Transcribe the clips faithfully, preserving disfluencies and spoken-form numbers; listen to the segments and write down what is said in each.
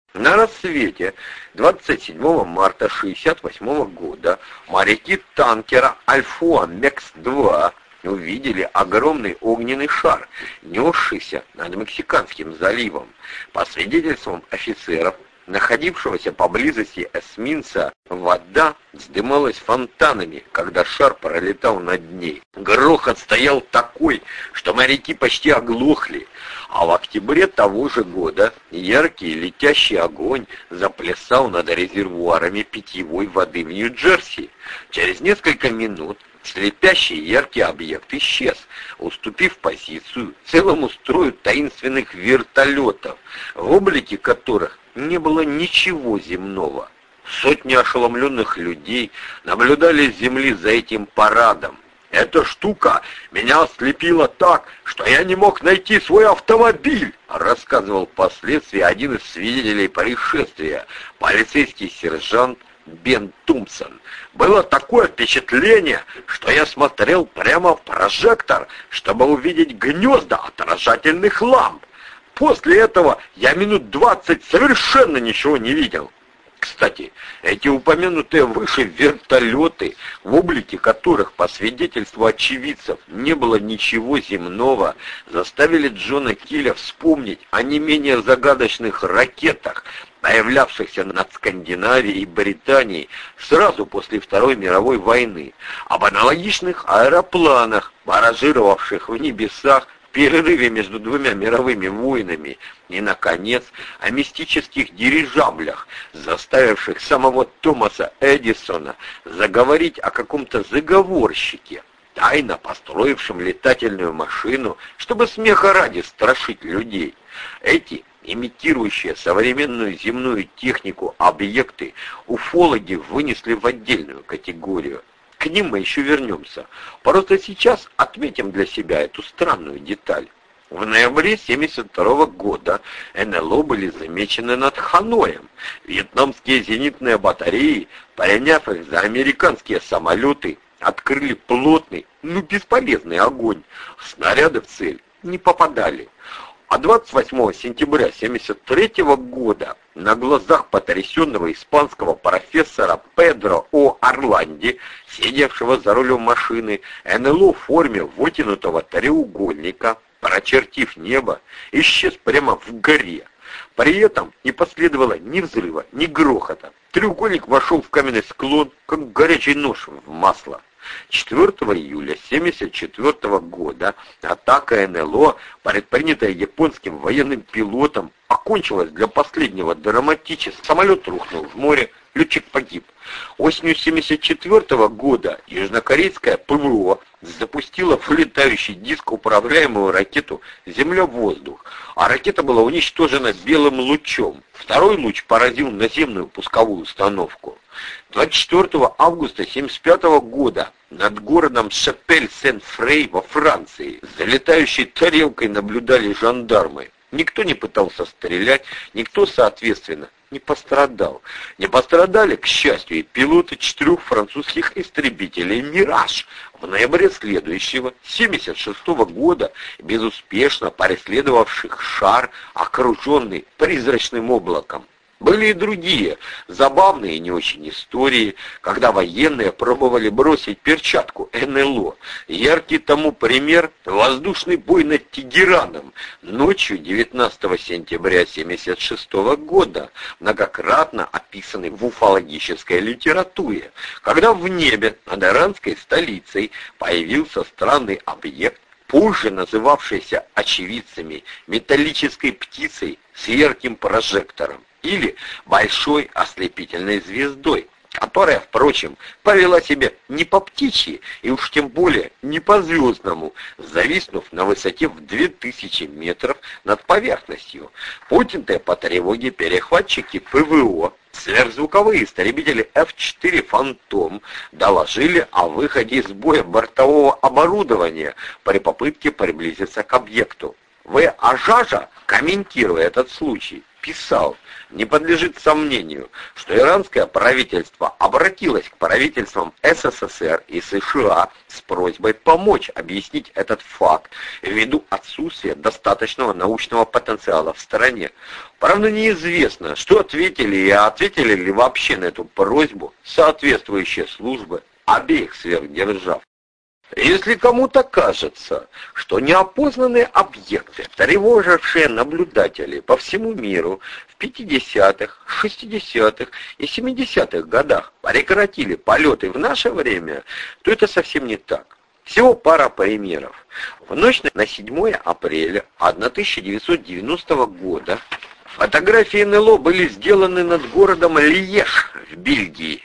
На рассвете двадцать седьмого марта шестьдесят восьмого года моряки танкера «Альфа Мекс-два» увидели огромный огненный шар, несшийся над Мексиканским заливом. По свидетельствам офицеров, находившегося поблизости эсминца, вода вздымалась фонтанами, когда шар пролетал над ней. Грохот стоял такой, что моряки почти оглохли, а в октябре того же года яркий летящий огонь заплясал над резервуарами питьевой воды в Нью-Джерси. Через несколько минут слепящий яркий объект исчез, уступив позицию целому строю таинственных вертолетов, в облике которых не было ничего земного. Сотни ошеломленных людей наблюдали с земли за этим парадом. «Эта штука меня ослепила так, что я не мог найти свой автомобиль», рассказывал впоследствии один из свидетелей происшествия, полицейский сержант Бен Тумпсон. «Было такое впечатление, что я смотрел прямо в прожектор, чтобы увидеть гнезда отражательных ламп. После этого я минут двадцать совершенно ничего не видел». Кстати, эти упомянутые выше вертолеты, в облике которых, по свидетельству очевидцев, не было ничего земного, заставили Джона Килля вспомнить о не менее загадочных ракетах, появлявшихся над Скандинавией и Британией сразу после Второй мировой войны, об аналогичных аэропланах, баражировавших в небесах в перерыве между двумя мировыми войнами, и, наконец, о мистических дирижаблях, заставивших самого Томаса Эдисона заговорить о каком-то заговорщике, тайно построившем летательную машину, чтобы смеха ради страшить людей. Эти имитирующие современную земную технику объекты уфологи вынесли в отдельную категорию. К ним мы еще вернемся. Просто сейчас отметим для себя эту странную деталь. В ноябре семьдесят второго года эн эл о были замечены над Ханоем. Вьетнамские зенитные батареи, приняв их за американские самолеты, открыли плотный, но бесполезный огонь. Снаряды в цель не попадали. А двадцать восьмого сентября семьдесят третьего года на глазах потрясенного испанского профессора Педро О. Орланди, сидевшего за рулем машины, эн эл о в форме вытянутого треугольника, прочертив небо, исчез прямо в горе. При этом не последовало ни взрыва, ни грохота. Треугольник вошел в каменный склон, как горячий нож в масло. четвёртого июля семьдесят четвёртого года атака эн эл о, предпринятая японским военным пилотом, окончилась для последнего драматически. Самолет рухнул в море, летчик погиб. Осенью семьдесят четвёртого года южнокорейская пэ вэ о запустила в летающий диск управляемую ракету «Земля-воздух», а ракета была уничтожена белым лучом. Второй луч поразил наземную пусковую установку. двадцать четвёртого августа семьдесят пятого года над городом Шапель-Сен-Фрей во Франции за летающей тарелкой наблюдали жандармы. Никто не пытался стрелять, никто, соответственно, не пострадал. Не пострадали, к счастью, и пилоты четырех французских истребителей «Мираж», в ноябре следующего, семьдесят шестого года, безуспешно преследовавших шар, окруженный призрачным облаком. Были и другие, забавные и не очень истории, когда военные пробовали бросить перчатку эн эл о. Яркий тому пример — воздушный бой над Тегераном ночью девятнадцатого сентября семьдесят шестого года, многократно описанный в уфологической литературе, когда в небе над иранской столицей появился странный объект, позже называвшийся очевидцами металлической птицей с ярким прожектором или большой ослепительной звездой, которая, впрочем, повела себя не по птичьи и уж тем более не по звездному, зависнув на высоте в две тысячи метров над поверхностью. Поднятые по тревоге перехватчики пэ вэ о, сверхзвуковые истребители эф четыре «Фантом» доложили о выходе из боя бортового оборудования при попытке приблизиться к объекту. В. Ажажа, комментируя этот случай, писал: не подлежит сомнению, что иранское правительство обратилось к правительствам СССР и США с просьбой помочь объяснить этот факт ввиду отсутствия достаточного научного потенциала в стране. Правда, неизвестно, что ответили и ответили ли вообще на эту просьбу соответствующие службы обеих сверхдержав. Если кому-то кажется, что неопознанные объекты, тревожившие наблюдателей по всему миру в пятидесятых, шестидесятых и семидесятых годах, прекратили полеты в наше время, то это совсем не так. Всего пара примеров. В ночь на седьмое апреля тысяча девятьсот девяностого года фотографии эн эл о были сделаны над городом Льеж в Бельгии.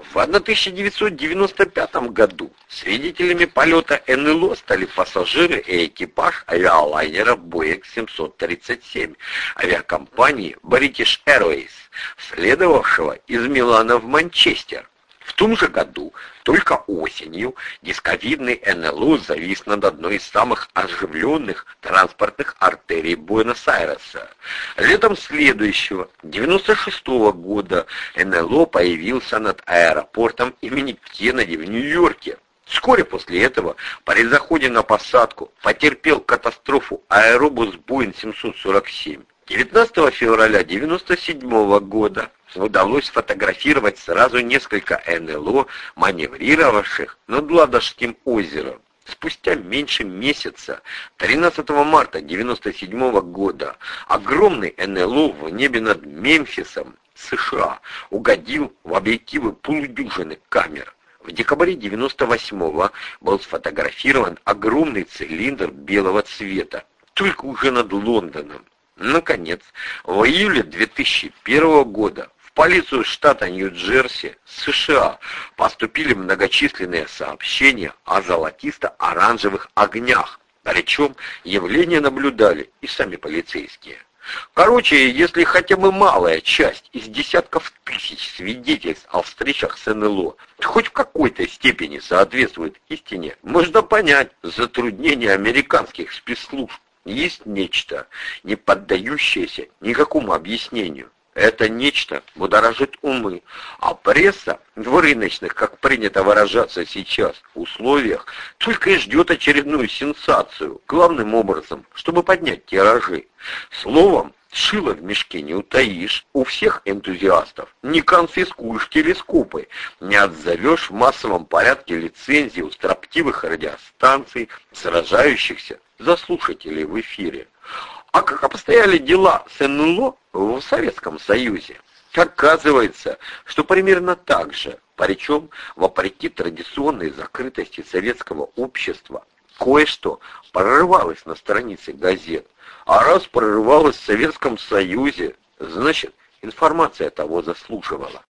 В тысяча девятьсот девяносто пятом году свидетелями полета эн эл о стали пассажиры и экипаж авиалайнера Боинг семьсот тридцать семь авиакомпании British Airways, следовавшего из Милана в Манчестер. В том же году, только осенью, дисковидный эн эл о завис над одной из самых оживленных транспортных артерий Буэнос-Айреса. Летом следующего, девяносто шестого года, эн эл о появился над аэропортом имени Кеннеди в Нью-Йорке. Вскоре после этого, при заходе на посадку, потерпел катастрофу аэробус Боинг семьсот сорок семь. девятнадцатого февраля девяносто седьмого года удалось сфотографировать сразу несколько эн эл о, маневрировавших над Ладожским озером. Спустя меньше месяца, тринадцатого марта девяносто седьмого года, огромный эн эл о в небе над Мемфисом, США, угодил в объективы полудюжины камер. В декабре девяносто восьмого был сфотографирован огромный цилиндр белого цвета, только уже над Лондоном. Наконец, в июле две тысячи первого года в полицию штата Нью-Джерси, США, поступили многочисленные сообщения о золотисто-оранжевых огнях, причем явления наблюдали и сами полицейские. Короче, если хотя бы малая часть из десятков тысяч свидетельств о встречах с эн эл о хоть в какой-то степени соответствует истине, можно понять затруднения американских спецслужб. Есть нечто, не поддающееся никакому объяснению. Это нечто будоражит умы, а пресса в рыночных, как принято выражаться сейчас, условиях только и ждет очередную сенсацию, главным образом, чтобы поднять тиражи. Словом, шило в мешке не утаишь, у всех энтузиастов не конфискуешь телескопы, не отзовешь в массовом порядке лицензии у строптивых радиостанций, сражающихся за слушателей в эфире. А как обстояли дела с эн эл о в Советском Союзе? Оказывается, что примерно так же, причем вопреки традиционной закрытости советского общества, кое-что прорывалось на странице газет. А раз прорывалось в Советском Союзе, значит, информация того заслуживала.